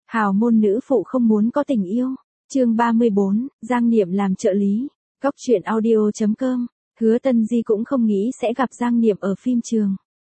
Hào môn nữ phụ không muốn có tình yêu. Chương 34, Giang Niệm làm trợ lý. Cóc truyện audio.com. Hứa Tân Di cũng không nghĩ sẽ gặp Giang Niệm ở phim trường.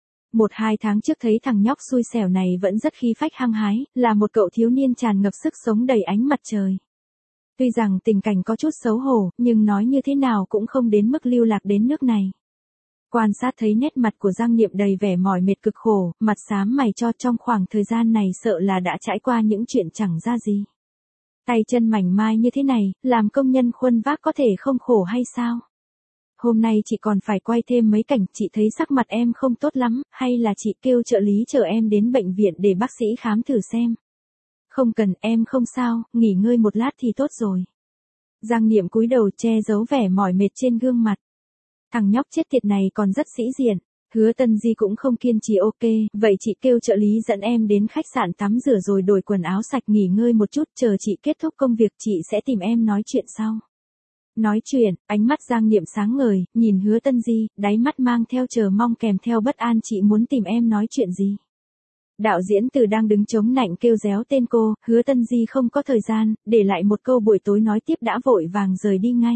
1-2 tháng trước thấy thằng nhóc xui xẻo này vẫn rất khí phách hăng hái, là một cậu thiếu niên tràn ngập sức sống đầy ánh mặt trời. Tuy rằng tình cảnh có chút xấu hổ, nhưng nói như thế nào cũng không đến mức lưu lạc đến nước này. Quan sát thấy nét mặt của Giang Niệm đầy vẻ mỏi mệt cực khổ, mặt xám mày cho trong khoảng thời gian này sợ là đã trải qua những chuyện chẳng ra gì. Tay chân mảnh mai như thế này, làm công nhân khuân vác có thể không khổ hay sao? Hôm nay chị còn phải quay thêm mấy cảnh, chị thấy sắc mặt em không tốt lắm, hay là chị kêu trợ lý chở em đến bệnh viện để bác sĩ khám thử xem. Không cần, em không sao, nghỉ ngơi một lát thì tốt rồi. Giang Niệm cúi đầu che giấu vẻ mỏi mệt trên gương mặt. Thằng nhóc chết tiệt này còn rất sĩ diện. Hứa Tân Di cũng không kiên trì ok, vậy chị kêu trợ lý dẫn em đến khách sạn tắm rửa rồi đổi quần áo sạch nghỉ ngơi một chút, chờ chị kết thúc công việc chị sẽ tìm em nói chuyện sau. Nói chuyện, ánh mắt Giang Niệm sáng ngời, nhìn Hứa Tân Di, đáy mắt mang theo chờ mong kèm theo bất an, chị muốn tìm em nói chuyện gì? Đạo diễn Từ đang đứng chống nạnh kêu réo tên cô, Hứa Tân Di không có thời gian, để lại một câu buổi tối nói tiếp đã vội vàng rời đi ngay.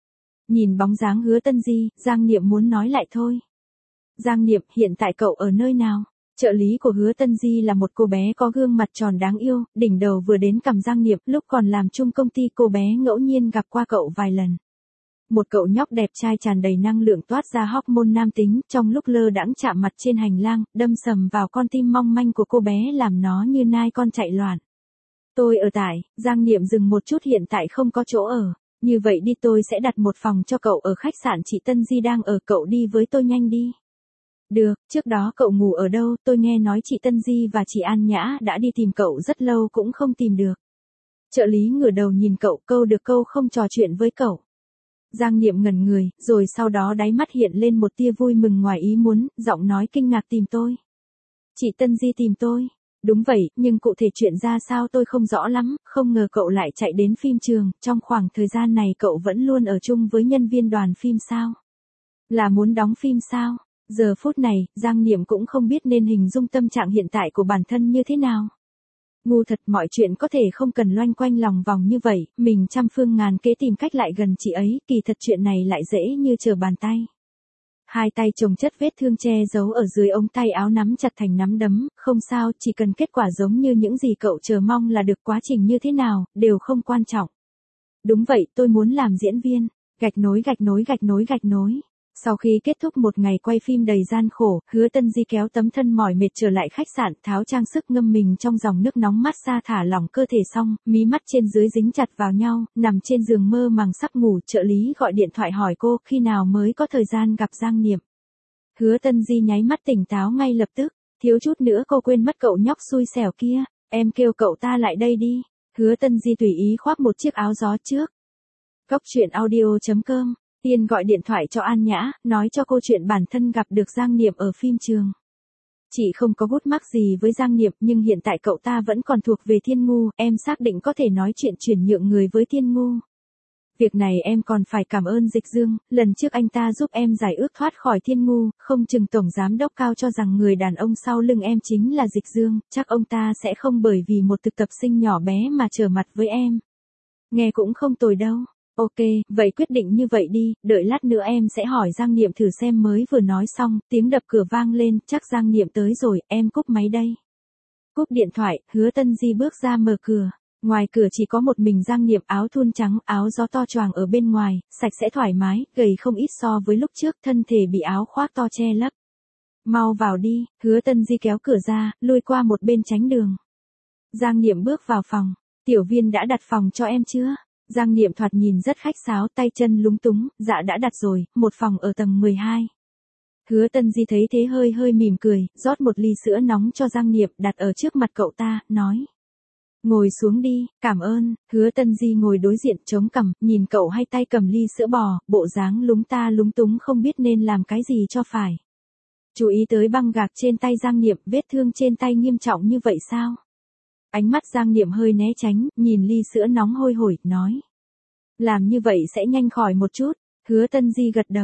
Nhìn bóng dáng Hứa Tân Di, Giang Niệm muốn nói lại thôi. Giang Niệm, hiện tại cậu ở nơi nào? Trợ lý của Hứa Tân Di là một cô bé có gương mặt tròn đáng yêu, đỉnh đầu vừa đến cằm Giang Niệm, lúc còn làm chung công ty cô bé ngẫu nhiên gặp qua cậu vài lần. Một cậu nhóc đẹp trai tràn đầy năng lượng toát ra hormone nam tính, trong lúc lơ đãng chạm mặt trên hành lang, đâm sầm vào con tim mong manh của cô bé làm nó như nai con chạy loạn. Tôi ở tại, Giang Niệm dừng một chút, hiện tại không có chỗ ở. Như vậy đi, tôi sẽ đặt một phòng cho cậu ở khách sạn chị Tân Di đang ở, cậu đi với tôi nhanh đi. Được, trước đó cậu ngủ ở đâu? Tôi nghe nói chị Tân Di và chị An Nhã đã đi tìm cậu rất lâu cũng không tìm được. Trợ lý ngửa đầu nhìn cậu, câu được câu không trò chuyện với cậu. Giang Niệm ngẩn người, rồi sau đó đáy mắt hiện lên một tia vui mừng ngoài ý muốn, giọng nói kinh ngạc, tìm tôi. Chị Tân Di tìm tôi. Đúng vậy, nhưng cụ thể chuyện ra sao tôi không rõ lắm, không ngờ cậu lại chạy đến phim trường, trong khoảng thời gian này cậu vẫn luôn ở chung với nhân viên đoàn phim sao? Là muốn đóng phim sao? Giờ phút này, Giang Niệm cũng không biết nên hình dung tâm trạng hiện tại của bản thân như thế nào. Ngu thật, mọi chuyện có thể không cần loanh quanh lòng vòng như vậy, mình trăm phương ngàn kế tìm cách lại gần chị ấy, kỳ thật chuyện này lại dễ như trở bàn tay. Hai tay chồng chất vết thương che giấu ở dưới ống tay áo nắm chặt thành nắm đấm, không sao, chỉ cần kết quả giống như những gì cậu chờ mong là được, quá trình như thế nào, đều không quan trọng. Đúng vậy, tôi muốn làm diễn viên, gạch nối gạch nối gạch nối gạch nối. Sau khi kết thúc một ngày quay phim đầy gian khổ, Hứa Tân Di kéo tấm thân mỏi mệt trở lại khách sạn, tháo trang sức ngâm mình trong dòng nước nóng mát xa, thả lỏng cơ thể xong, mí mắt trên dưới dính chặt vào nhau, nằm trên giường mơ màng sắp ngủ. Trợ lý gọi điện thoại hỏi cô khi nào mới có thời gian gặp Giang Niệm. Hứa Tân Di nháy mắt tỉnh táo ngay lập tức, thiếu chút nữa cô quên mất cậu nhóc xui xẻo kia, em kêu cậu ta lại đây đi. Hứa Tân Di tùy ý khoác một chiếc áo gió trước. Cóc truyện audio.com. Tiên gọi điện thoại cho An Nhã, nói cho cô chuyện bản thân gặp được Giang Niệm ở phim trường. Chị không có gút mắc gì với Giang Niệm, nhưng hiện tại cậu ta vẫn còn thuộc về Thiên Ngu, em xác định có thể nói chuyện chuyển nhượng người với Thiên Ngu. Việc này em còn phải cảm ơn Dịch Dương, lần trước anh ta giúp em giải ước thoát khỏi Thiên Ngu, không chừng tổng giám đốc Cao cho rằng người đàn ông sau lưng em chính là Dịch Dương, chắc ông ta sẽ không bởi vì một thực tập sinh nhỏ bé mà trở mặt với em. Nghe cũng không tồi đâu. Ok, vậy quyết định như vậy đi, đợi lát nữa em sẽ hỏi Giang Niệm thử xem. Mới vừa nói xong, tiếng đập cửa vang lên, chắc Giang Niệm tới rồi, em cúp máy đây. Cúp điện thoại, Hứa Tân Di bước ra mở cửa. Ngoài cửa chỉ có một mình Giang Niệm, áo thun trắng, áo gió to choàng ở bên ngoài, sạch sẽ thoải mái, gầy không ít so với lúc trước, thân thể bị áo khoác to che lấp. Mau vào đi, Hứa Tân Di kéo cửa ra, lui qua một bên tránh đường. Giang Niệm bước vào phòng, tiểu viên đã đặt phòng cho em chưa? Giang Niệm thoạt nhìn rất khách sáo, tay chân lúng túng, dạ đã đặt rồi, một phòng ở tầng 12. Hứa Tân Di thấy thế hơi hơi mỉm cười, rót một ly sữa nóng cho Giang Niệm, đặt ở trước mặt cậu ta, nói. Ngồi xuống đi, cảm ơn. Hứa Tân Di ngồi đối diện chống cằm, nhìn cậu hai tay cầm ly sữa bò, bộ dáng lúng ta lúng túng không biết nên làm cái gì cho phải. Chú ý tới băng gạc trên tay Giang Niệm, vết thương trên tay nghiêm trọng như vậy sao? Ánh mắt Giang Niệm hơi né tránh, nhìn ly sữa nóng hôi hổi, nói. Làm như vậy sẽ nhanh khỏi một chút. Hứa Tân Di gật đầu.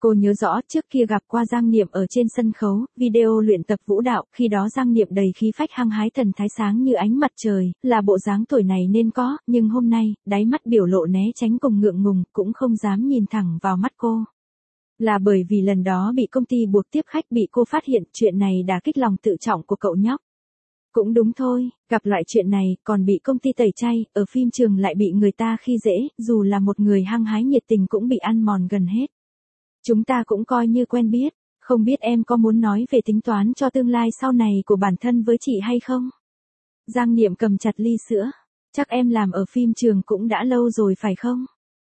Cô nhớ rõ trước kia gặp qua Giang Niệm ở trên sân khấu, video luyện tập vũ đạo, khi đó Giang Niệm đầy khí phách hăng hái thần thái sáng như ánh mặt trời, là bộ dáng tuổi này nên có, nhưng hôm nay, đáy mắt biểu lộ né tránh cùng ngượng ngùng, cũng không dám nhìn thẳng vào mắt cô. Là bởi vì lần đó bị công ty buộc tiếp khách bị cô phát hiện, chuyện này đả kích lòng tự trọng của cậu nhóc. Cũng đúng thôi, gặp loại chuyện này, còn bị công ty tẩy chay, ở phim trường lại bị người ta khi dễ, dù là một người hăng hái nhiệt tình cũng bị ăn mòn gần hết. Chúng ta cũng coi như quen biết, không biết em có muốn nói về tính toán cho tương lai sau này của bản thân với chị hay không? Giang Niệm cầm chặt ly sữa, chắc em làm ở phim trường cũng đã lâu rồi phải không?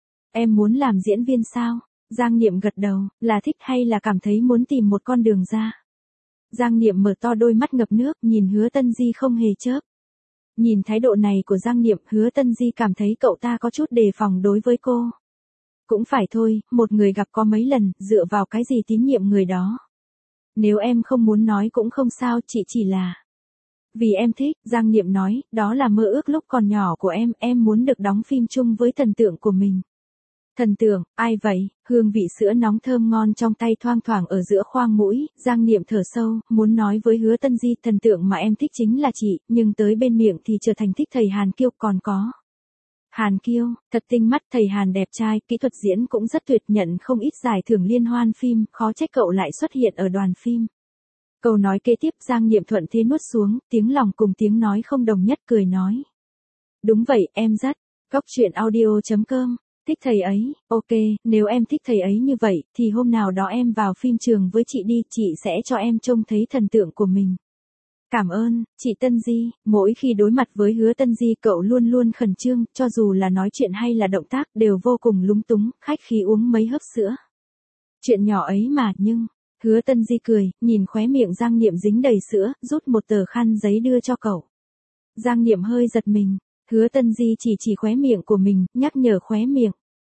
Em muốn làm diễn viên sao? Giang Niệm gật đầu, là thích hay là cảm thấy muốn tìm một con đường ra? Giang Niệm mở to đôi mắt ngập nước, nhìn Hứa Tân Di không hề chớp. Nhìn thái độ này của Giang Niệm, Hứa Tân Di cảm thấy cậu ta có chút đề phòng đối với cô. Cũng phải thôi, một người gặp có mấy lần, dựa vào cái gì tín nhiệm người đó. Nếu em không muốn nói cũng không sao, chị chỉ là... Vì em thích, Giang Niệm nói, đó là mơ ước lúc còn nhỏ của em muốn được đóng phim chung với thần tượng của mình. Thần tượng, ai vậy? Hương vị sữa nóng thơm ngon trong tay thoang thoảng ở giữa khoang mũi, Giang Niệm thở sâu, muốn nói với Hứa Tân Di, thần tượng mà em thích chính là chị, nhưng tới bên miệng thì trở thành thích thầy Hàn Kiêu, còn có. Hàn Kiêu, thật tinh mắt, thầy Hàn đẹp trai, kỹ thuật diễn cũng rất tuyệt, nhận không ít giải thưởng liên hoan phim, khó trách cậu lại xuất hiện ở đoàn phim. Câu nói kế tiếp Giang Niệm thuận thế nuốt xuống, tiếng lòng cùng tiếng nói không đồng nhất, cười nói. Đúng vậy, em rất. Góc truyện audio.com. Thích thầy ấy, ok, nếu em thích thầy ấy như vậy, thì hôm nào đó em vào phim trường với chị đi, chị sẽ cho em trông thấy thần tượng của mình. Cảm ơn, chị Tân Di, mỗi khi đối mặt với Hứa Tân Di cậu luôn luôn khẩn trương, cho dù là nói chuyện hay là động tác đều vô cùng lúng túng, khách khí uống mấy hớp sữa. Chuyện nhỏ ấy mà, nhưng, Hứa Tân Di cười, nhìn khóe miệng Giang Niệm dính đầy sữa, rút một tờ khăn giấy đưa cho cậu. Giang Niệm hơi giật mình, Hứa Tân Di chỉ khóe miệng của mình, nhắc nhở khóe miệng.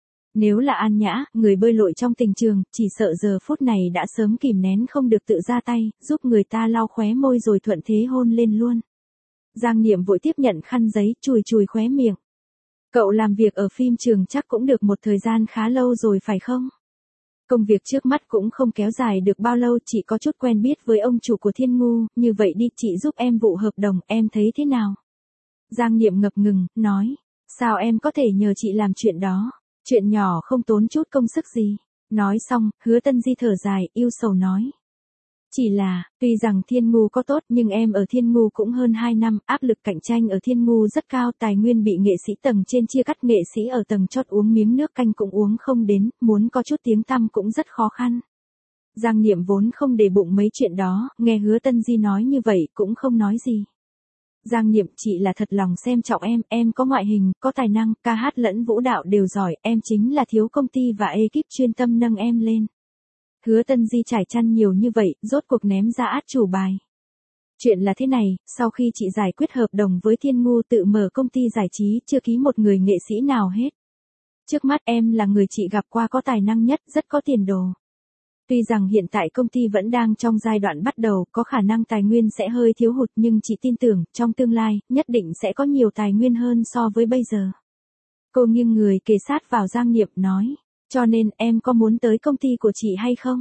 Nếu là An Nhã, người bơi lội trong tình trường, chỉ sợ giờ phút này đã sớm kìm nén không được tự ra tay, giúp người ta lau khóe môi rồi thuận thế hôn lên luôn. Giang Niệm vội tiếp nhận khăn giấy, chùi khóe miệng. Cậu làm việc ở phim trường chắc cũng được một thời gian khá lâu rồi phải không? Công việc trước mắt cũng không kéo dài được bao lâu, chị có chút quen biết với ông chủ của Thiên Ngu, như vậy đi, chị giúp em vụ hợp đồng, em thấy thế nào? Giang Niệm ngập ngừng, nói, sao em có thể nhờ chị làm chuyện đó? Chuyện nhỏ không tốn chút công sức gì. Nói xong, Hứa Tân Di thở dài, yêu sầu nói. Chỉ là, tuy rằng Thiên Ngu có tốt nhưng em ở Thiên Ngu cũng hơn 2 năm, áp lực cạnh tranh ở Thiên Ngu rất cao, tài nguyên bị nghệ sĩ tầng trên chia cắt, nghệ sĩ ở tầng chót uống miếng nước canh cũng uống không đến, muốn có chút tiếng tăm cũng rất khó khăn. Giang Niệm vốn không để bụng mấy chuyện đó, nghe Hứa Tân Di nói như vậy cũng không nói gì. Giang Niệm, chị là thật lòng xem trọng em có ngoại hình, có tài năng, ca hát lẫn vũ đạo đều giỏi, em chính là thiếu công ty và ekip chuyên tâm nâng em lên. Hứa Tân Di trải chăn nhiều như vậy, rốt cuộc ném ra át chủ bài. Chuyện là thế này, sau khi chị giải quyết hợp đồng với Thiên Ngu tự mở công ty giải trí, chưa ký một người nghệ sĩ nào hết. Trước mắt em là người chị gặp qua có tài năng nhất, rất có tiền đồ. Tuy rằng hiện tại công ty vẫn đang trong giai đoạn bắt đầu, có khả năng tài nguyên sẽ hơi thiếu hụt nhưng chị tin tưởng, trong tương lai, nhất định sẽ có nhiều tài nguyên hơn so với bây giờ. Cô nghiêng người kề sát vào Giang Niệm nói, cho nên em có muốn tới công ty của chị hay không?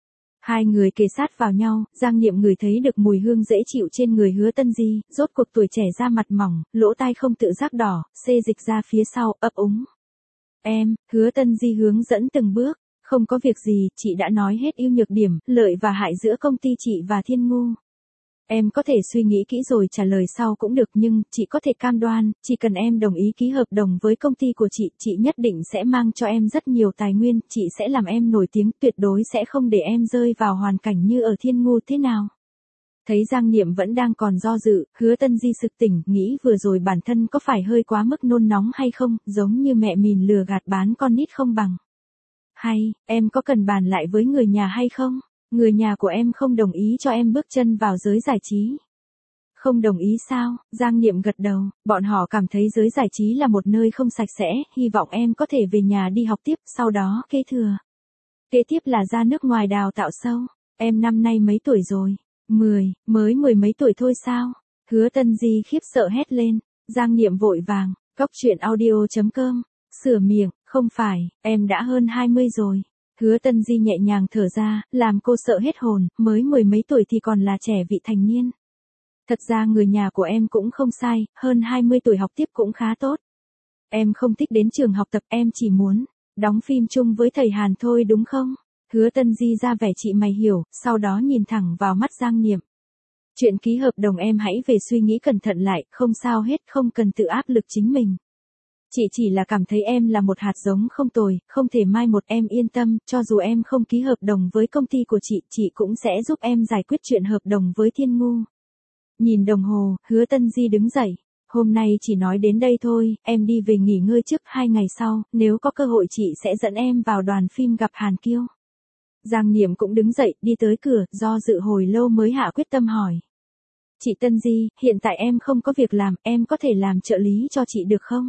Hai người kề sát vào nhau, Giang Niệm ngửi thấy được mùi hương dễ chịu trên người Hứa Tân Di, rốt cuộc tuổi trẻ da mặt mỏng, lỗ tai không tự giác đỏ, xê dịch ra phía sau, ấp úng. Em, Hứa Tân Di hướng dẫn từng bước. Không có việc gì, chị đã nói hết ưu nhược điểm, lợi và hại giữa công ty chị và Thiên Ngu. Em có thể suy nghĩ kỹ rồi trả lời sau cũng được nhưng, chị có thể cam đoan, chỉ cần em đồng ý ký hợp đồng với công ty của chị nhất định sẽ mang cho em rất nhiều tài nguyên, chị sẽ làm em nổi tiếng, tuyệt đối sẽ không để em rơi vào hoàn cảnh như ở Thiên Ngu thế nào. Thấy Giang Niệm vẫn đang còn do dự, Hứa Tân Di sực tỉnh, nghĩ vừa rồi bản thân có phải hơi quá mức nôn nóng hay không, giống như mẹ mình lừa gạt bán con nít không bằng. Hay, em có cần bàn lại với người nhà hay không? Người nhà của em không đồng ý cho em bước chân vào giới giải trí. Không đồng ý sao? Giang Niệm gật đầu, bọn họ cảm thấy giới giải trí là một nơi không sạch sẽ, hy vọng em có thể về nhà đi học tiếp, sau đó kế thừa. Kế tiếp là ra nước ngoài đào tạo sâu. Em năm nay mấy tuổi rồi? Mới mười mấy tuổi thôi sao? Hứa Tân Di khiếp sợ hét lên. Giang Niệm vội vàng, góc truyện audio.com, sửa miệng, không phải, em đã hơn 20 rồi. Hứa Tân Di nhẹ nhàng thở ra, làm cô sợ hết hồn, mới 10 mấy tuổi thì còn là trẻ vị thành niên. Thật ra người nhà của em cũng không sai, hơn 20 tuổi học tiếp cũng khá tốt. Em không thích đến trường học tập, em chỉ muốn đóng phim chung với thầy Hàn thôi đúng không? Hứa Tân Di ra vẻ chị mày hiểu, sau đó nhìn thẳng vào mắt Giang Niệm. Chuyện ký hợp đồng em hãy về suy nghĩ cẩn thận lại, không sao hết, không cần tự áp lực chính mình. Chị chỉ là cảm thấy em là một hạt giống không tồi, không thể mai một em yên tâm, cho dù em không ký hợp đồng với công ty của chị cũng sẽ giúp em giải quyết chuyện hợp đồng với Thiên Ngu. Nhìn đồng hồ, Hứa Tân Di đứng dậy. Hôm nay chỉ nói đến đây thôi, em đi về nghỉ ngơi trước, 2 ngày sau, nếu có cơ hội chị sẽ dẫn em vào đoàn phim gặp Hàn Kiêu. Giang Niệm cũng đứng dậy, đi tới cửa, do dự hồi lâu mới hạ quyết tâm hỏi. Chị Tân Di, hiện tại em không có việc làm, em có thể làm trợ lý cho chị được không?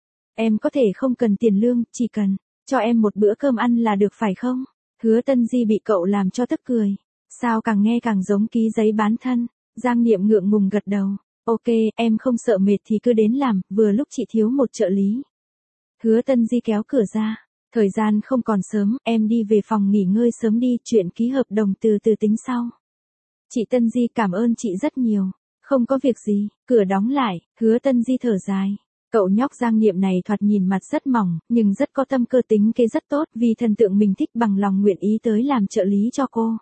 Em có thể không cần tiền lương, chỉ cần cho em một bữa cơm ăn là được phải không? Hứa Tân Di bị cậu làm cho tức cười. Sao càng nghe càng giống ký giấy bán thân. Giang Niệm ngượng ngùng gật đầu. Ok, em không sợ mệt thì cứ đến làm, vừa lúc chị thiếu một trợ lý. Hứa Tân Di kéo cửa ra. Thời gian không còn sớm, em đi về phòng nghỉ ngơi sớm đi, chuyện ký hợp đồng từ từ tính sau. Chị Tân Di cảm ơn chị rất nhiều. Không có việc gì, cửa đóng lại, Hứa Tân Di thở dài. Cậu nhóc Giang Niệm này thoạt nhìn mặt rất mỏng, nhưng rất có tâm cơ, tính kế rất tốt, vì thần tượng mình thích bằng lòng nguyện ý tới làm trợ lý cho cô.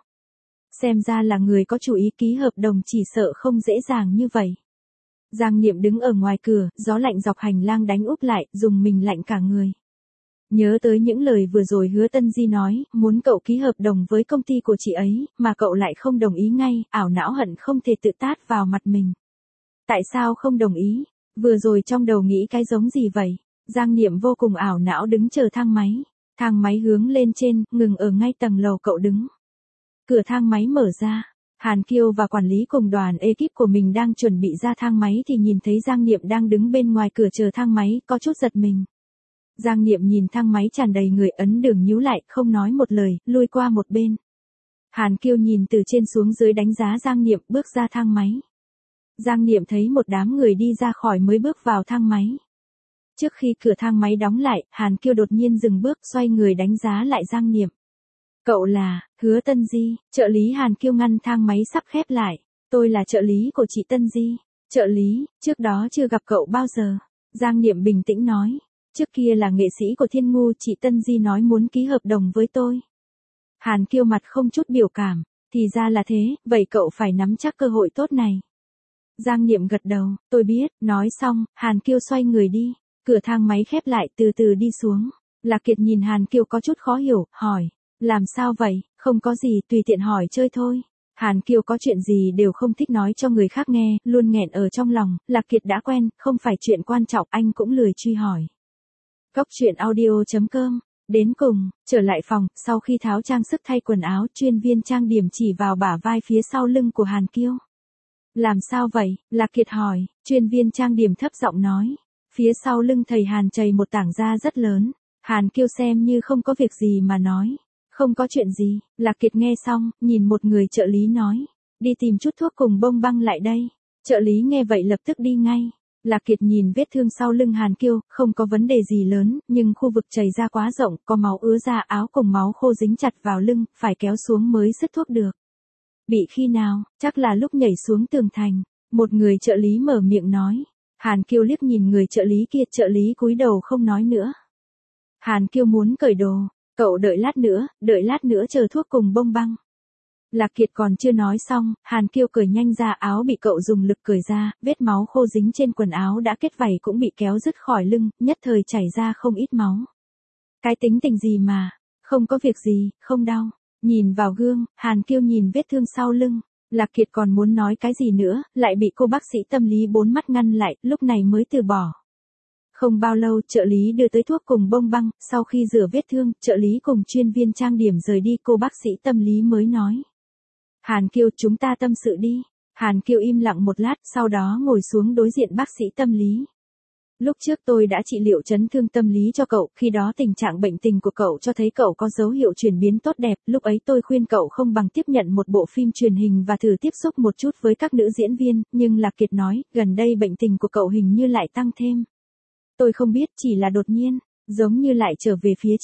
Xem ra là người có chủ ý, ký hợp đồng chỉ sợ không dễ dàng như vậy. Giang Niệm đứng ở ngoài cửa, gió lạnh dọc hành lang đánh úp lại, dùng mình lạnh cả người. Nhớ tới những lời vừa rồi Hứa Tân Di nói, muốn cậu ký hợp đồng với công ty của chị ấy, mà cậu lại không đồng ý ngay, ảo não hận không thể tự tát vào mặt mình. Tại sao không đồng ý? Vừa rồi trong đầu nghĩ cái giống gì vậy? Giang Niệm vô cùng ảo não đứng chờ thang máy. Thang máy hướng lên trên, ngừng ở ngay tầng lầu cậu đứng. Cửa thang máy mở ra. Hàn Kiêu và quản lý cùng đoàn ekip của mình đang chuẩn bị ra thang máy thì nhìn thấy Giang Niệm đang đứng bên ngoài cửa chờ thang máy, có chút giật mình. Giang Niệm nhìn thang máy tràn đầy người, ấn đường nhíu lại, không nói một lời, lui qua một bên. Hàn Kiêu nhìn từ trên xuống dưới đánh giá Giang Niệm, bước ra thang máy. Giang Niệm thấy một đám người đi ra khỏi mới bước vào thang máy. Trước khi cửa thang máy đóng lại, Hàn Kiêu đột nhiên dừng bước, xoay người đánh giá lại Giang Niệm. Cậu là Hứa Tân Di? Trợ lý Hàn Kiêu ngăn thang máy sắp khép lại. Tôi là trợ lý của chị Tân Di. Trợ lý, trước đó chưa gặp cậu bao giờ. Giang Niệm bình tĩnh nói. Trước kia là nghệ sĩ của Thiên Ngu, chị Tân Di nói muốn ký hợp đồng với tôi. Hàn Kiêu mặt không chút biểu cảm. Thì ra là thế, vậy cậu phải nắm chắc cơ hội tốt này. Giang Niệm gật đầu, tôi biết, nói xong, Hàn Kiêu xoay người đi. Cửa thang máy khép lại, từ từ đi xuống. Lạc Kiệt nhìn Hàn Kiêu có chút khó hiểu, hỏi. Làm sao vậy? Không có gì, tùy tiện hỏi chơi thôi. Hàn Kiêu có chuyện gì đều không thích nói cho người khác nghe, luôn nghẹn ở trong lòng. Lạc Kiệt đã quen, không phải chuyện quan trọng, anh cũng lười truy hỏi. Góc truyện audio.com. Đến cùng, trở lại phòng, sau khi tháo trang sức thay quần áo, chuyên viên trang điểm chỉ vào bả vai phía sau lưng của Hàn Kiêu. Làm sao vậy? Lạc Kiệt hỏi, chuyên viên trang điểm thấp giọng nói. Phía sau lưng thầy Hàn chảy một tảng da rất lớn. Hàn Kiêu xem như không có việc gì mà nói. Không có chuyện gì. Lạc Kiệt nghe xong, nhìn một người trợ lý nói. Đi tìm chút thuốc cùng bông băng lại đây. Trợ lý nghe vậy lập tức đi ngay. Lạc Kiệt nhìn vết thương sau lưng Hàn Kiêu, không có vấn đề gì lớn, nhưng khu vực chảy ra quá rộng, có máu ứa ra, áo cùng máu khô dính chặt vào lưng, phải kéo xuống mới xức thuốc được. Bị khi nào? Chắc là lúc nhảy xuống tường thành. Một người trợ lý mở miệng nói. Hàn Kiêu liếc nhìn người trợ lý kia, trợ lý cúi đầu không nói nữa. Hàn Kiêu muốn cởi đồ. Cậu đợi lát nữa chờ thuốc cùng bông băng. Lạc Kiệt còn chưa nói xong, Hàn Kiêu cởi nhanh ra, áo bị cậu dùng lực cởi ra, vết máu khô dính trên quần áo đã kết vảy cũng bị kéo dứt khỏi lưng, nhất thời chảy ra không ít máu. Cái tính tình gì mà, không có việc gì, không đau. Nhìn vào gương, Hàn Kiêu nhìn vết thương sau lưng. Lạc Kiệt còn muốn nói cái gì nữa, lại bị cô bác sĩ tâm lý bốn mắt ngăn lại, lúc này mới từ bỏ. Không bao lâu, trợ lý đưa tới thuốc cùng bông băng, sau khi rửa vết thương, trợ lý cùng chuyên viên trang điểm rời đi, cô bác sĩ tâm lý mới nói. Hàn Kiêu, chúng ta tâm sự đi. Hàn Kiêu im lặng một lát, sau đó ngồi xuống đối diện bác sĩ tâm lý. Lúc trước tôi đã trị liệu chấn thương tâm lý cho cậu, khi đó tình trạng bệnh tình của cậu cho thấy cậu có dấu hiệu chuyển biến tốt đẹp, lúc ấy tôi khuyên cậu không bằng tiếp nhận một bộ phim truyền hình và thử tiếp xúc một chút với các nữ diễn viên, nhưng Lạc Kiệt nói, gần đây bệnh tình của cậu hình như lại tăng thêm. Tôi không biết, chỉ là đột nhiên, giống như lại trở về phía trước.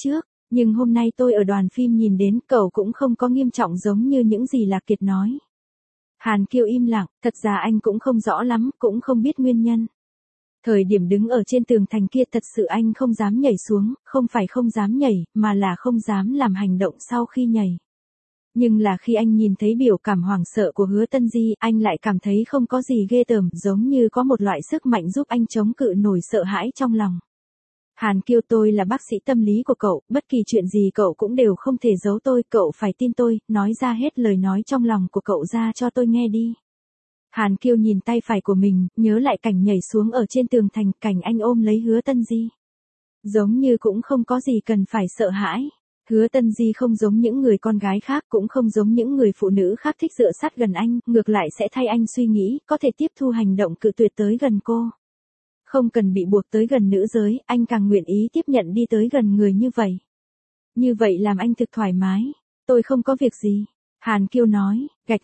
Nhưng hôm nay tôi ở đoàn phim nhìn đến cậu cũng không có nghiêm trọng giống như những gì Lạc Kiệt nói. Hàn Kiêu im lặng, thật ra anh cũng không rõ lắm, cũng không biết nguyên nhân. Thời điểm đứng ở trên tường thành kia thật sự anh không dám nhảy xuống, không phải không dám nhảy, mà là không dám làm hành động sau khi nhảy. Nhưng là khi anh nhìn thấy biểu cảm hoảng sợ của Hứa Tân Di, anh lại cảm thấy không có gì ghê tởm, giống như có một loại sức mạnh giúp anh chống cự nổi sợ hãi trong lòng. Hàn Kiêu, tôi là bác sĩ tâm lý của cậu, bất kỳ chuyện gì cậu cũng đều không thể giấu tôi, cậu phải tin tôi, nói ra hết lời nói trong lòng của cậu ra cho tôi nghe đi. Hàn Kiêu nhìn tay phải của mình, nhớ lại cảnh nhảy xuống ở trên tường thành, cảnh anh ôm lấy Hứa Tân Di. Giống như cũng không có gì cần phải sợ hãi. Hứa Tân Di không giống những người con gái khác, cũng không giống những người phụ nữ khác thích dựa sát gần anh, ngược lại sẽ thay anh suy nghĩ, có thể tiếp thu hành động cự tuyệt tới gần cô. Không cần bị buộc tới gần nữ giới, anh càng nguyện ý tiếp nhận đi tới gần người như vậy. Như vậy làm anh thực thoải mái. Tôi không có việc gì. Hàn Kiêu nói, gạch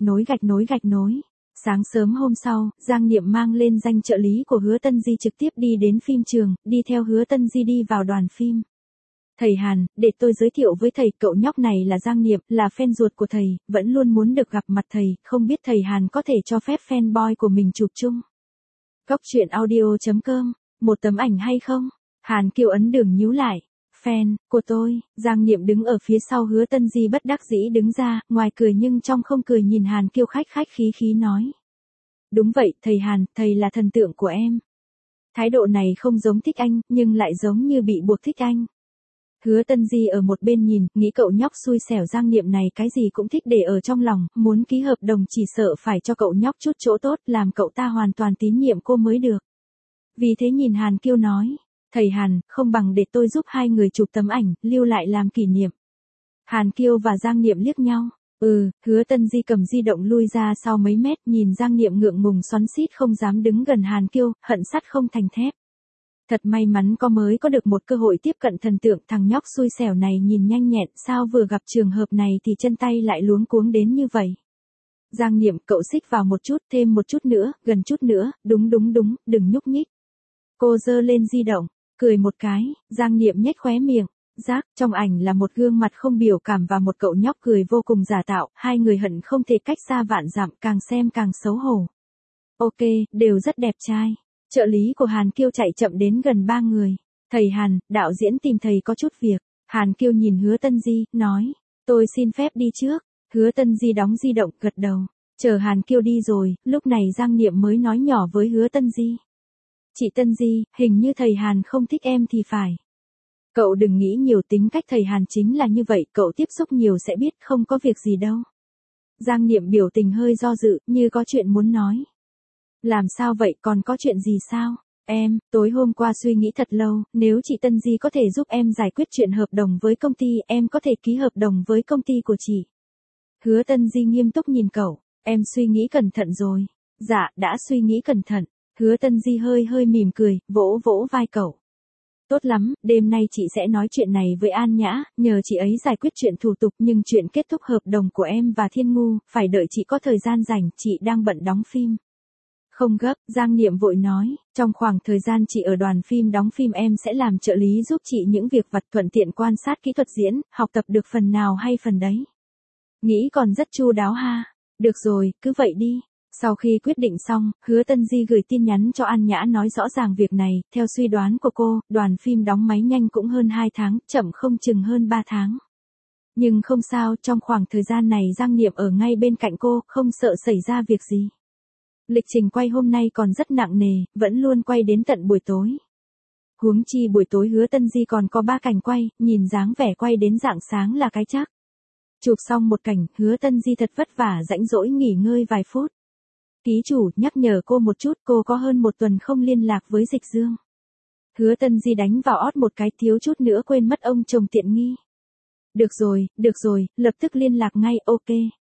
nối. Sáng sớm hôm sau, Giang Niệm mang lên danh trợ lý của Hứa Tân Di trực tiếp đi đến phim trường, đi theo Hứa Tân Di đi vào đoàn phim. Thầy Hàn, để tôi giới thiệu với thầy, cậu nhóc này là Giang Niệm, là fan ruột của thầy, vẫn luôn muốn được gặp mặt thầy, không biết thầy Hàn có thể cho phép fanboy của mình chụp chung. Cóc truyện audio.com, một tấm ảnh hay không? Hàn Kiều ấn đường nhíu lại. Fan của tôi. Giang Niệm đứng ở phía sau Hứa Tân Di bất đắc dĩ đứng ra, ngoài cười nhưng trong không cười nhìn Hàn Kiêu khách khí nói. Đúng vậy, thầy Hàn, thầy là thần tượng của em. Thái độ này không giống thích anh, nhưng lại giống như bị buộc thích anh. Hứa Tân Di ở một bên nhìn, nghĩ cậu nhóc xui xẻo Giang Niệm này cái gì cũng thích để ở trong lòng, muốn ký hợp đồng chỉ sợ phải cho cậu nhóc chút chỗ tốt, làm cậu ta hoàn toàn tín nhiệm cô mới được. Vì thế nhìn Hàn Kiêu nói, thầy Hàn, không bằng để tôi giúp hai người chụp tấm ảnh, lưu lại làm kỷ niệm. Hàn Kiêu và Giang Niệm liếc nhau. Hứa Tân Di cầm di động lui ra sau mấy mét, nhìn Giang Niệm ngượng ngùng xoắn xít không dám đứng gần Hàn Kiêu, hận sắt không thành thép. Thật may mắn mới có được một cơ hội tiếp cận thần tượng, thằng nhóc xui xẻo này nhìn nhanh nhẹn, sao vừa gặp trường hợp này thì chân tay lại luống cuống đến như vậy. Giang Niệm, cậu xích vào một chút, thêm một chút nữa, gần chút nữa, đúng, đừng nhúc nhích. Cô giơ lên di động, cười một cái, Giang Niệm nhếch khóe miệng. Giác, trong ảnh là một gương mặt không biểu cảm và một cậu nhóc cười vô cùng giả tạo, hai người hận không thể cách xa vạn dặm, càng xem càng xấu hổ. Ok, đều rất đẹp trai. Trợ lý của Hàn Kiêu chạy chậm đến gần ba người. Thầy Hàn, đạo diễn tìm thầy có chút việc. Hàn Kiêu nhìn Hứa Tân Di, nói, tôi xin phép đi trước. Hứa Tân Di đóng di động, gật đầu. Chờ Hàn Kiêu đi rồi, lúc này Giang Niệm mới nói nhỏ với Hứa Tân Di. Chị Tân Di, hình như thầy Hàn không thích em thì phải. Cậu đừng nghĩ nhiều, tính cách thầy Hàn chính là như vậy, cậu tiếp xúc nhiều sẽ biết, không có việc gì đâu. Giang Niệm biểu tình hơi do dự, như có chuyện muốn nói. Làm sao vậy, còn có chuyện gì sao? Em, tối hôm qua suy nghĩ thật lâu, nếu chị Tân Di có thể giúp em giải quyết chuyện hợp đồng với công ty, em có thể ký hợp đồng với công ty của chị. Hứa Tân Di nghiêm túc nhìn cậu, em suy nghĩ cẩn thận rồi. Dạ, đã suy nghĩ cẩn thận. Hứa Tân Di hơi mỉm cười, vỗ vai cậu. Tốt lắm, đêm nay chị sẽ nói chuyện này với An Nhã, nhờ chị ấy giải quyết chuyện thủ tục, nhưng chuyện kết thúc hợp đồng của em và Thiên Ngu, phải đợi chị có thời gian rảnh, chị đang bận đóng phim. Không gấp, Giang Niệm vội nói, trong khoảng thời gian chị ở đoàn phim đóng phim em sẽ làm trợ lý giúp chị những việc vặt, thuận tiện quan sát kỹ thuật diễn, học tập được phần nào hay phần đấy. Nghĩ còn rất chu đáo ha. Được rồi, cứ vậy đi. Sau khi quyết định xong, Hứa Tân Di gửi tin nhắn cho An Nhã nói rõ ràng việc này, theo suy đoán của cô, đoàn phim đóng máy nhanh cũng hơn 2 tháng, chậm không chừng hơn 3 tháng. Nhưng không sao, trong khoảng thời gian này Giang Niệm ở ngay bên cạnh cô, không sợ xảy ra việc gì. Lịch trình quay hôm nay còn rất nặng nề, vẫn luôn quay đến tận buổi tối. Huống chi buổi tối Hứa Tân Di còn có 3 cảnh quay, nhìn dáng vẻ quay đến rạng sáng là cái chắc. Chụp xong một cảnh, Hứa Tân Di thật vất vả rãnh rỗi nghỉ ngơi vài phút. Ký chủ, nhắc nhở cô một chút, cô có hơn 1 tuần không liên lạc với Dịch Dương. Hứa Tân Di đánh vào ót một cái, thiếu chút nữa quên mất ông chồng tiện nghi. Được rồi, lập tức liên lạc ngay, ok.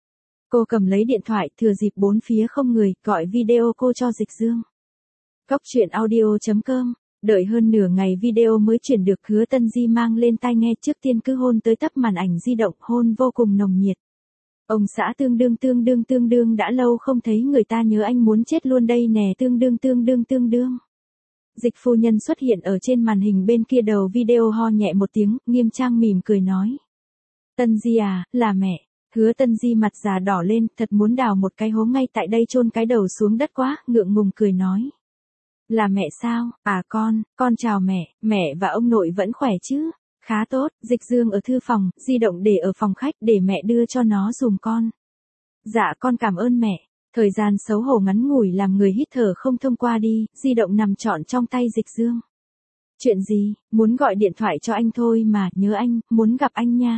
Cô cầm lấy điện thoại, thừa dịp bốn phía không người, gọi video cô cho Dịch Dương. Cóc truyện audio.com, đợi hơn nửa ngày video mới chuyển được. Hứa Tân Di mang lên tai nghe, trước tiên cứ hôn tới tấp màn ảnh di động, hôn vô cùng nồng nhiệt. Ông xã tương đương đã lâu không thấy người ta nhớ anh muốn chết luôn đây nè, tương đương. Dịch phu nhân xuất hiện ở trên màn hình bên kia đầu video, ho nhẹ một tiếng, nghiêm trang mỉm cười nói. Tân Di à, là mẹ. Hứa Tân Di mặt già đỏ lên, thật muốn đào một cái hố ngay tại đây chôn cái đầu xuống đất quá, ngượng ngùng cười nói. Là mẹ sao, à con chào mẹ và ông nội vẫn khỏe chứ? Khá tốt, Dịch Dương ở thư phòng, di động để ở phòng khách để mẹ đưa cho nó dùm con. Dạ con cảm ơn mẹ. Thời gian xấu hổ ngắn ngủi làm người hít thở không thông qua đi, di động nằm trọn trong tay Dịch Dương. Chuyện gì, muốn gọi điện thoại cho anh thôi mà, nhớ anh, muốn gặp anh nha.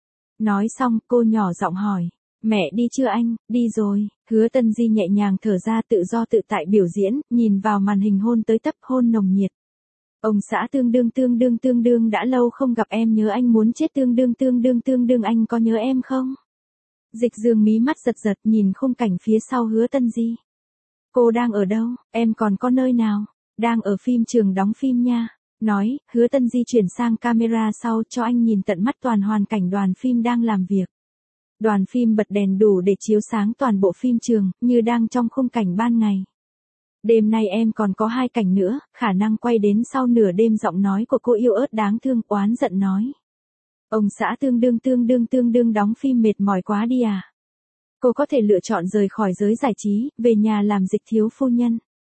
Nói xong, cô nhỏ giọng hỏi. Mẹ đi chưa anh? Đi rồi. Hứa Tân Di nhẹ nhàng thở ra, tự do tự tại biểu diễn, nhìn vào màn hình hôn tới tấp, hôn nồng nhiệt. Ông xã tương đương đã lâu không gặp em, nhớ anh muốn chết tương đương anh có nhớ em không? Dịch Dương mí mắt giật giật nhìn khung cảnh phía sau Hứa Tân Di. Cô đang ở đâu, em còn có nơi nào? Đang ở phim trường đóng phim nha. Nói, Hứa Tân Di chuyển sang camera sau cho anh nhìn tận mắt toàn hoàn cảnh đoàn phim đang làm việc. Đoàn phim bật đèn đủ để chiếu sáng toàn bộ phim trường, như đang trong khung cảnh ban ngày. Đêm nay em còn có 2 cảnh nữa, khả năng quay đến sau nửa đêm. Giọng nói của cô yêu ớt đáng thương, oán giận nói. Ông xã tương đương đóng phim mệt mỏi quá đi à? Cô có thể lựa chọn rời khỏi giới giải trí, về nhà làm Dịch thiếu phu nhân.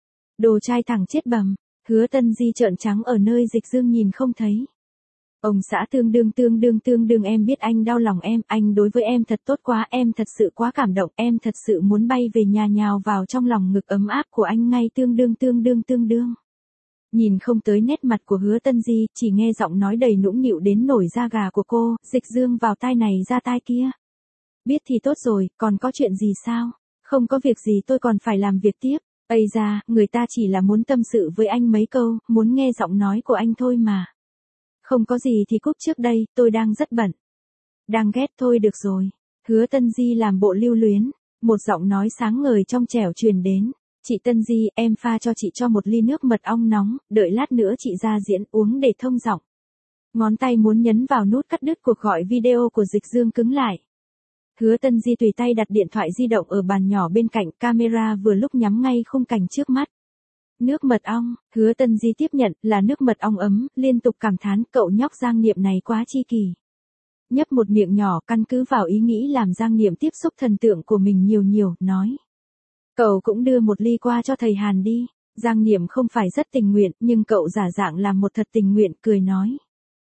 Đồ trai thẳng chết bầm. Hứa Tân Di trợn trắng ở nơi Dịch Dương nhìn không thấy. Ông xã tương đương em biết anh đau lòng em, anh đối với em thật tốt quá, em thật sự quá cảm động, em thật sự muốn bay về nhà nhào vào trong lòng ngực ấm áp của anh ngay tương đương. Nhìn không tới nét mặt của Hứa Tân Di, chỉ nghe giọng nói đầy nũng nịu đến nổi da gà của cô, Dịch Dương vào tai này ra tai kia. Biết thì tốt rồi, còn có chuyện gì sao? Không có việc gì, tôi còn phải làm việc tiếp. Ây da, người ta chỉ là muốn tâm sự với anh mấy câu, muốn nghe giọng nói của anh thôi mà. Không có gì thì cúp trước đây, tôi đang rất bận. Đang ghét thôi được rồi. Hứa Tân Di làm bộ lưu luyến, một giọng nói sáng ngời trong trẻo truyền đến. Chị Tân Di, em pha cho chị cho một ly nước mật ong nóng, đợi lát nữa chị ra diễn uống để thông giọng. Ngón tay muốn nhấn vào nút cắt đứt cuộc gọi video của Dịch Dương cứng lại. Hứa Tân Di tùy tay đặt điện thoại di động ở bàn nhỏ bên cạnh, camera vừa lúc nhắm ngay khung cảnh trước mắt. Nước mật ong, Hứa Tân Di tiếp nhận, là nước mật ong ấm, liên tục cảm thán cậu nhóc Giang Niệm này quá chi kỳ. Nhấp một miệng nhỏ, căn cứ vào ý nghĩ làm Giang Niệm tiếp xúc thần tượng của mình nhiều, nói. Cậu cũng đưa một ly qua cho thầy Hàn đi. Giang Niệm không phải rất tình nguyện, nhưng cậu giả dạng làm một thật tình nguyện, cười nói.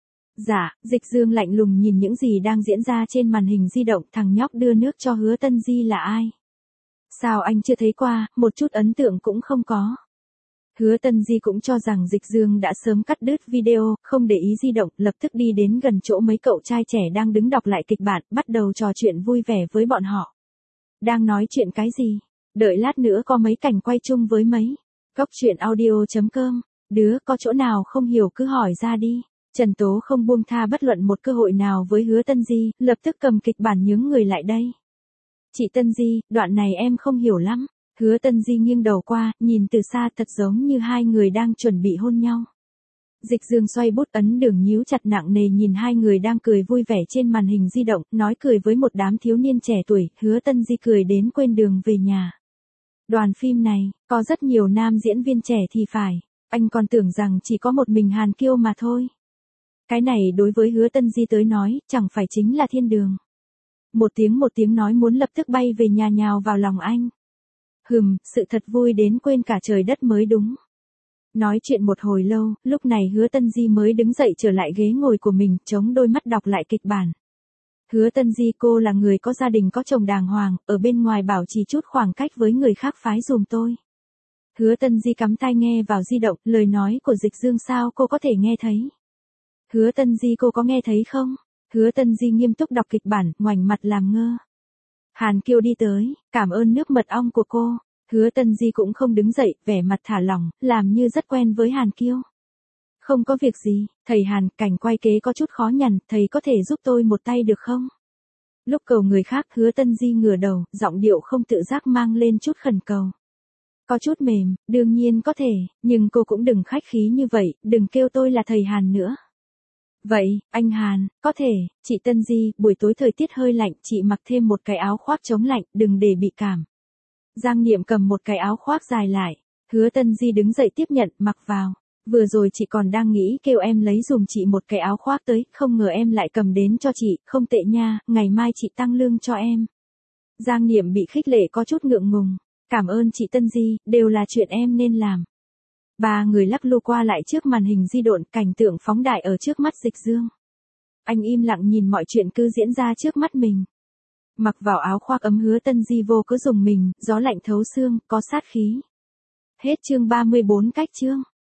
Dạ, Dịch Dương lạnh lùng nhìn những gì đang diễn ra trên màn hình di động, thằng nhóc đưa nước cho Hứa Tân Di là ai? Sao anh chưa thấy qua, một chút ấn tượng cũng không có. Hứa Tân Di cũng cho rằng Dịch Dương đã sớm cắt đứt video, không để ý di động, lập tức đi đến gần chỗ mấy cậu trai trẻ đang đứng đọc lại kịch bản, bắt đầu trò chuyện vui vẻ với bọn họ. Đang nói chuyện cái gì? Đợi lát nữa có mấy cảnh quay chung với mấy. Góc truyện audio.com. Đứa có chỗ nào không hiểu cứ hỏi ra đi. Trần Tố không buông tha bất luận một cơ hội nào với Hứa Tân Di, lập tức cầm kịch bản nhướng người lại đây. Chị Tân Di, đoạn này em không hiểu lắm. Hứa Tân Di nghiêng đầu qua, nhìn từ xa thật giống như hai người đang chuẩn bị hôn nhau. Dịch Dương xoay bút ấn đường nhíu chặt nặng nề nhìn hai người đang cười vui vẻ trên màn hình di động, nói cười với một đám thiếu niên trẻ tuổi, Hứa Tân Di cười đến quên đường về nhà. Đoàn phim này, có rất nhiều nam diễn viên trẻ thì phải, anh còn tưởng rằng chỉ có một mình Hàn Kiêu mà thôi. Cái này đối với Hứa Tân Di tới nói, chẳng phải chính là thiên đường. Một tiếng nói muốn lập tức bay về nhà nhào vào lòng anh. Sự thật vui đến quên cả trời đất mới đúng. Nói chuyện một hồi lâu, lúc này Hứa Tân Di mới đứng dậy trở lại ghế ngồi của mình, chống đôi mắt đọc lại kịch bản. Hứa Tân Di, cô là người có gia đình có chồng đàng hoàng, ở bên ngoài bảo trì chút khoảng cách với người khác phái dùm tôi. Hứa Tân Di cắm tai nghe vào di động, lời nói của Dịch Dương sao cô có thể nghe thấy? Hứa Tân Di, cô có nghe thấy không? Hứa Tân Di nghiêm túc đọc kịch bản, ngoảnh mặt làm ngơ. Hàn Kiêu đi tới, cảm ơn nước mật ong của cô. Hứa Tân Di cũng không đứng dậy, vẻ mặt thả lỏng, làm như rất quen với Hàn Kiêu. Không có việc gì, thầy Hàn, cảnh quay kế có chút khó nhằn, thầy có thể giúp tôi một tay được không? Lúc cầu người khác, Hứa Tân Di ngửa đầu, giọng điệu không tự giác mang lên chút khẩn cầu. Có chút mềm, đương nhiên có thể, nhưng cô cũng đừng khách khí như vậy, đừng kêu tôi là thầy Hàn nữa. Vậy, anh Hàn, có thể, chị Tân Di, buổi tối thời tiết hơi lạnh, chị mặc thêm một cái áo khoác chống lạnh, đừng để bị cảm. Giang Niệm cầm một cái áo khoác dài lại, Hứa Tân Di đứng dậy tiếp nhận, mặc vào. Vừa rồi chị còn đang nghĩ kêu em lấy dùm chị một cái áo khoác tới, không ngờ em lại cầm đến cho chị, không tệ nha, ngày mai chị tăng lương cho em. Giang Niệm bị khích lệ có chút ngượng ngùng. Cảm ơn chị Tân Di, đều là chuyện em nên làm. Ba người lắc lư qua lại trước màn hình di động, cảnh tượng phóng đại ở trước mắt Dịch Dương. Anh im lặng nhìn mọi chuyện cứ diễn ra trước mắt mình. Mặc vào áo khoác ấm Hứa Tân Di vô cứ dùng mình, gió lạnh thấu xương, có sát khí. Hết chương 34 cách chương.